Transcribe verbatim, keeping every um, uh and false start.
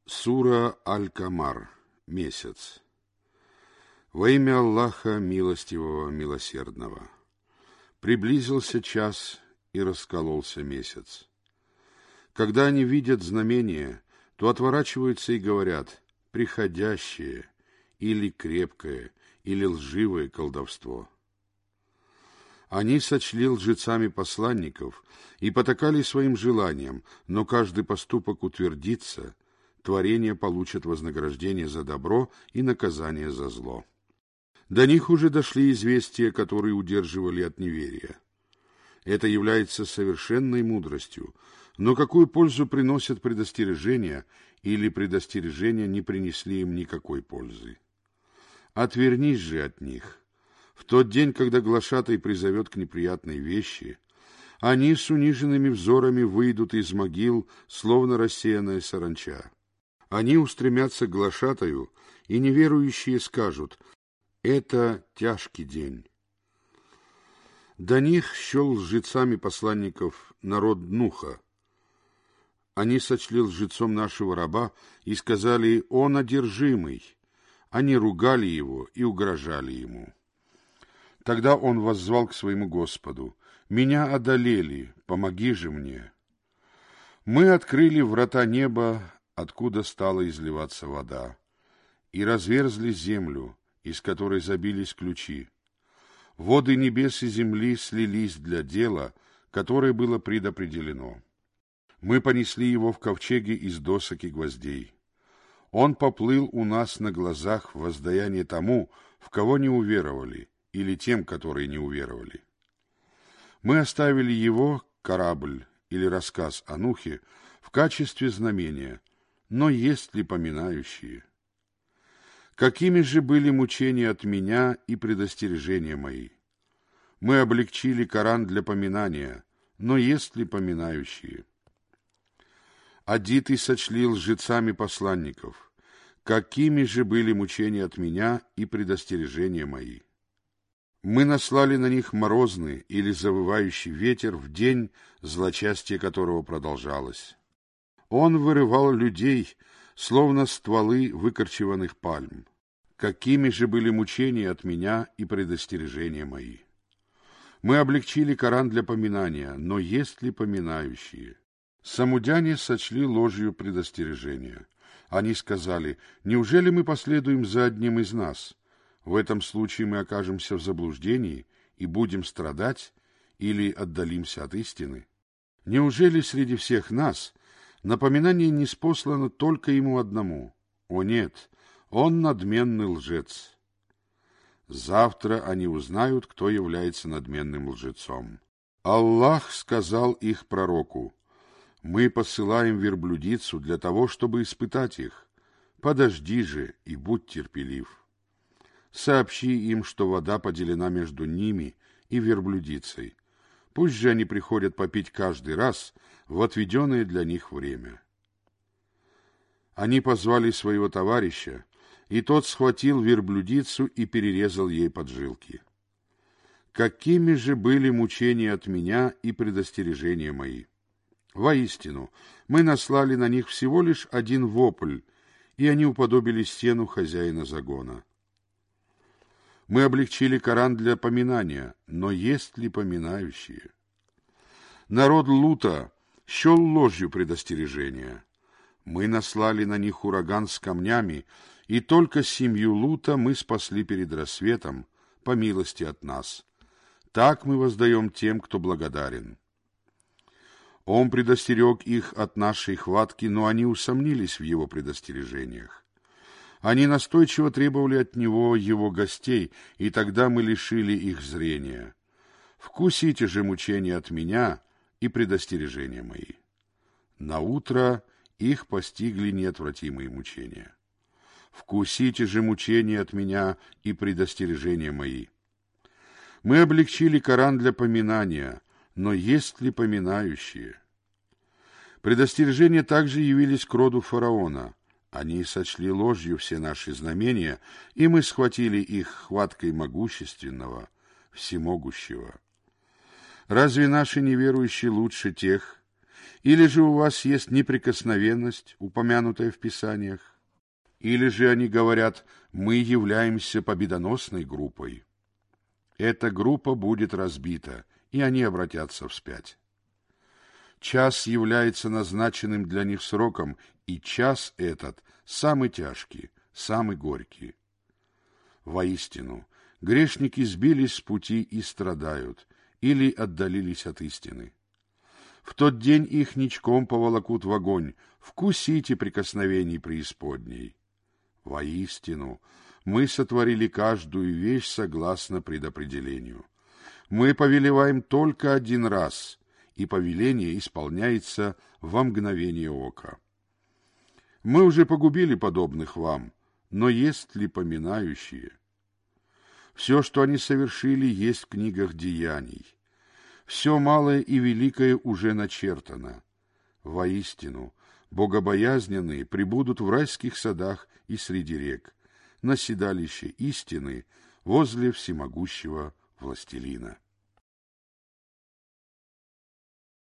Сура Аль-Камар. Месяц. Во имя Аллаха Милостивого, Милосердного. Приблизился час, и раскололся месяц. Когда они видят знамение, то отворачиваются и говорят: приходящее, или крепкое, или лживое колдовство. Они сочли лжецами посланников и потакали своим желаниям, но каждый поступок утвердится, творения получат вознаграждение за добро и наказание за зло. До них уже дошли известия, которые удерживали от неверия. Это является совершенной мудростью, но какую пользу приносят предостережения, или предостережения не принесли им никакой пользы? Отвернись же от них. В тот день, когда глашатай призовет к неприятной вещи, они с униженными взорами выйдут из могил, словно рассеянная саранча. Они устремятся к глашатаю, и неверующие скажут: это тяжкий день. До них счел лжецами посланников народ Нуха. Они сочли лжецом нашего раба и сказали: он одержимый. Они ругали его и угрожали ему. Тогда он воззвал к своему Господу: меня одолели, помоги же мне. Мы открыли врата неба, откуда стала изливаться вода, и разверзли землю, из которой забились ключи. Воды небес и земли слились для дела, которое было предопределено. Мы понесли его в ковчеге из досок и гвоздей. Он поплыл у нас на глазах в воздаяние тому, в кого не уверовали, или тем, которые не уверовали. Мы оставили его, корабль или рассказ о Нухе, в качестве знамения, но есть ли поминающие? Какими же были мучения от меня и предостережения мои? Мы облегчили Коран для поминания, но есть ли поминающие? Адиты сочли лжецами посланников. Какими же были мучения от меня и предостережения мои? Мы наслали на них морозный или завывающий ветер в день, злочастие которого продолжалось. Он вырывал людей, словно стволы выкорчеванных пальм. Какими же были мучения от меня и предостережения мои? Мы облегчили Коран для поминания, но есть ли поминающие? Самудяне сочли ложью предостережения. Они сказали: неужели мы последуем за одним из нас? В этом случае мы окажемся в заблуждении и будем страдать, или отдалимся от истины? Неужели среди всех нас напоминание ниспослано только ему одному? О нет, он надменный лжец. Завтра они узнают, кто является надменным лжецом. Аллах сказал их пророку: мы посылаем верблюдицу для того, чтобы испытать их. Подожди же и будь терпелив. Сообщи им, что вода поделена между ними и верблюдицей. Пусть же они приходят попить каждый раз в отведенное для них время. Они позвали своего товарища, и тот схватил верблюдицу и перерезал ей поджилки. Какими же были мучения от меня и предостережения мои? Воистину, мы наслали на них всего лишь один вопль, и они уподобили стену хозяина загона. Мы облегчили Коран для поминания, но есть ли поминающие? Народ Лута счел ложью предостережения. Мы наслали на них ураган с камнями, и только семью Лута мы спасли перед рассветом, по милости от нас. Так мы воздаем тем, кто благодарен. Он предостерег их от нашей хватки, но они усомнились в его предостережениях. Они настойчиво требовали от него его гостей, и тогда мы лишили их зрения. Вкусите же мучения от меня и предостережения мои. Наутро их постигли неотвратимые мучения. Вкусите же мучения от меня и предостережения мои. Мы облегчили Коран для поминания, но есть ли поминающие? Предостережения также явились к роду фараона. Они сочли ложью все наши знамения, и мы схватили их хваткой могущественного, всемогущего. Разве наши неверующие лучше тех, Или же у вас есть неприкосновенность, упомянутая в Писаниях? Или же они говорят: мы являемся победоносной группой? Эта группа будет разбита, и они обратятся вспять. Час является назначенным для них сроком, и час этот самый тяжкий, самый горький. Воистину, грешники сбились с пути и страдают, или отдалились от истины. В тот день их ничком поволокут в огонь, вкусите прикосновений преисподней. Воистину, мы сотворили каждую вещь согласно предопределению. Мы повелеваем только один раз, и повеление исполняется во мгновение ока. Мы уже погубили подобных вам, но есть ли поминающие? Все, что они совершили, есть в книгах деяний. Все малое и великое уже начертано. Воистину, богобоязненные пребудут в райских садах и среди рек, на седалище истины возле всемогущего властелина.